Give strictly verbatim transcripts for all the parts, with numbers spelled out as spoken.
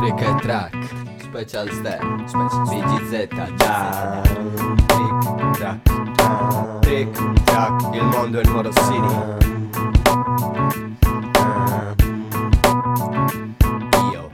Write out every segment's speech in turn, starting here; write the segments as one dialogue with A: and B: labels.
A: Trick e Track, Special Step, B G Z, da Trick, Track, Trick, Track, il mondo è il Moro City. Io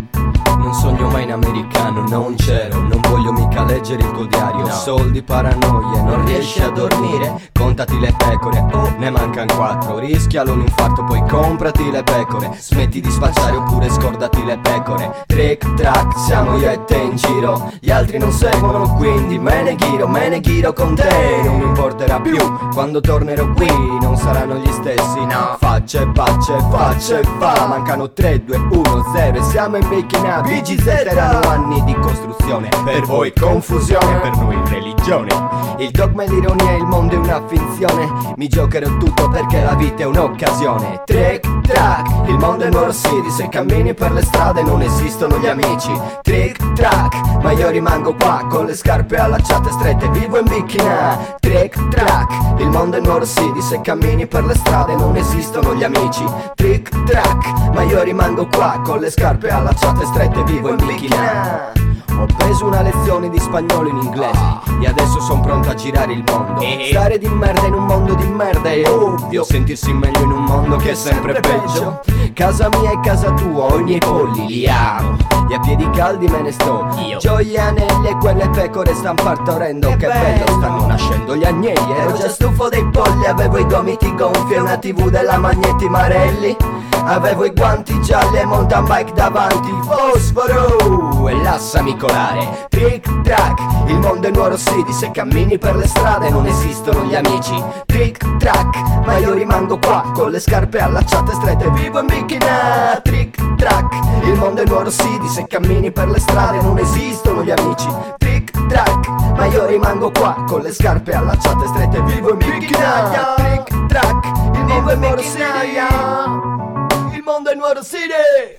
A: non sogno mai in americano, non c'ero, non voglio mica leggere il tuo diario. No. Soldi, paranoie, non riesci a dormire, contati le pecore, oh, ne mancano quattro. Rischialo un infarto, poi comprati le pecore. Smetti di spacciare oppure scordati le pecore. Trick, track, siamo io e te in giro, gli altri non seguono, quindi me ne ghiro, me ne ghiro con te. Non mi importerà più, quando tornerò qui non saranno gli stessi, no. Facce, facce, facce, fa. Mancano tre, due, uno, zero e siamo in making up. B G Z erano anni di costruzione, per voi confusione, per noi religione. Il dogma e l'ironia, il mondo è una finzione. Mi giocherò tutto perché la vita è un'occasione. Trick, track, il mondo è Moro City. Se cammini per le strade non esistono gli amici. Trick, track, ma io rimango qua con le scarpe allacciate strette, vivo in bikina. Trick, track, il mondo è Moro City. Se cammini per le strade non esistono gli amici. Trick, track, ma io rimango qua con le scarpe allacciate strette, vivo in bikina. Ho preso una lezione di spagnolo in inglese e adesso son pronto a girare il mondo. Stare di merda in un mondo di merda è ovvio, sentirsi meglio in un mondo che è sempre peggio. Casa mia e casa tua, ho i miei polli, li amo, e a piedi caldi me ne sto io. Gioia anelli e quelle pecore stan partorendo, che, che bello, stanno nascendo gli agnelli. Ero già stufo dei polli, avevo i gomiti gonfi e una tivù della Magnetti Marelli. Avevo i guanti gialli e mountain bike davanti, fosforo e lassami colare. Trick, track, il mondo è Moro City. Se cammini per le strade non esistono gli amici. Trick, track, ma io rimango qua con le scarpe allacciate strette, vivo in bikina. Trick, track, il mondo è Moro City. Se cammini per le strade non esistono gli amici. Trick, track, ma io rimango qua con le scarpe allacciate strette, vivo in bikina. Trick, track, il mondo è Moro City. Il mondo è Moro City.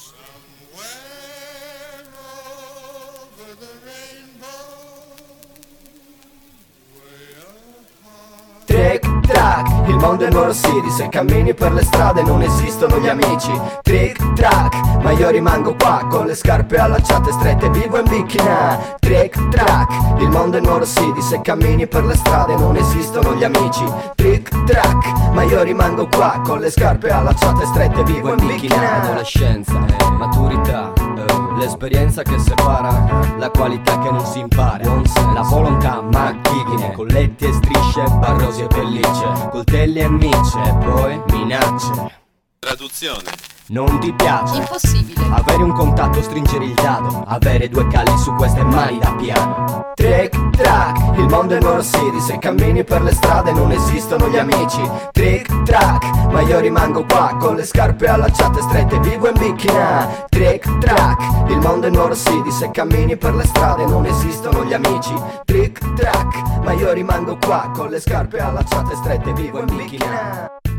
A: Trick, track, il mondo è Moro City. Se cammini per le strade non esistono gli amici. Trick, track, ma io rimango qua con le scarpe allacciate strette, vivo in bikina. Trick, track, il mondo è Moro City. Se cammini per le strade non esistono gli amici. Trick, track, ma io rimango qua con le scarpe allacciate strette, vivo in bikina. Adolescenza, eh, maturità, eh, l'esperienza che separa, la qualità che non si impara, la volontà macchine, colletti e strisce, barrosi e pellicce, coltelli e micce, e poi minacce.
B: Traduzione.
A: Non ti piace?
C: Impossibile.
A: Avere un contatto, stringere il dado, avere due calli su queste mani da piano. Trick, track, il mondo è Moro City. Se cammini per le strade non esistono gli amici. Trick, track, ma io rimango qua con le scarpe allacciate strette, vivo in bikina. Trick, track, il mondo è Moro City. Se cammini per le strade non esistono gli amici. Trick, track, ma io rimango qua con le scarpe allacciate strette, vivo in bikina.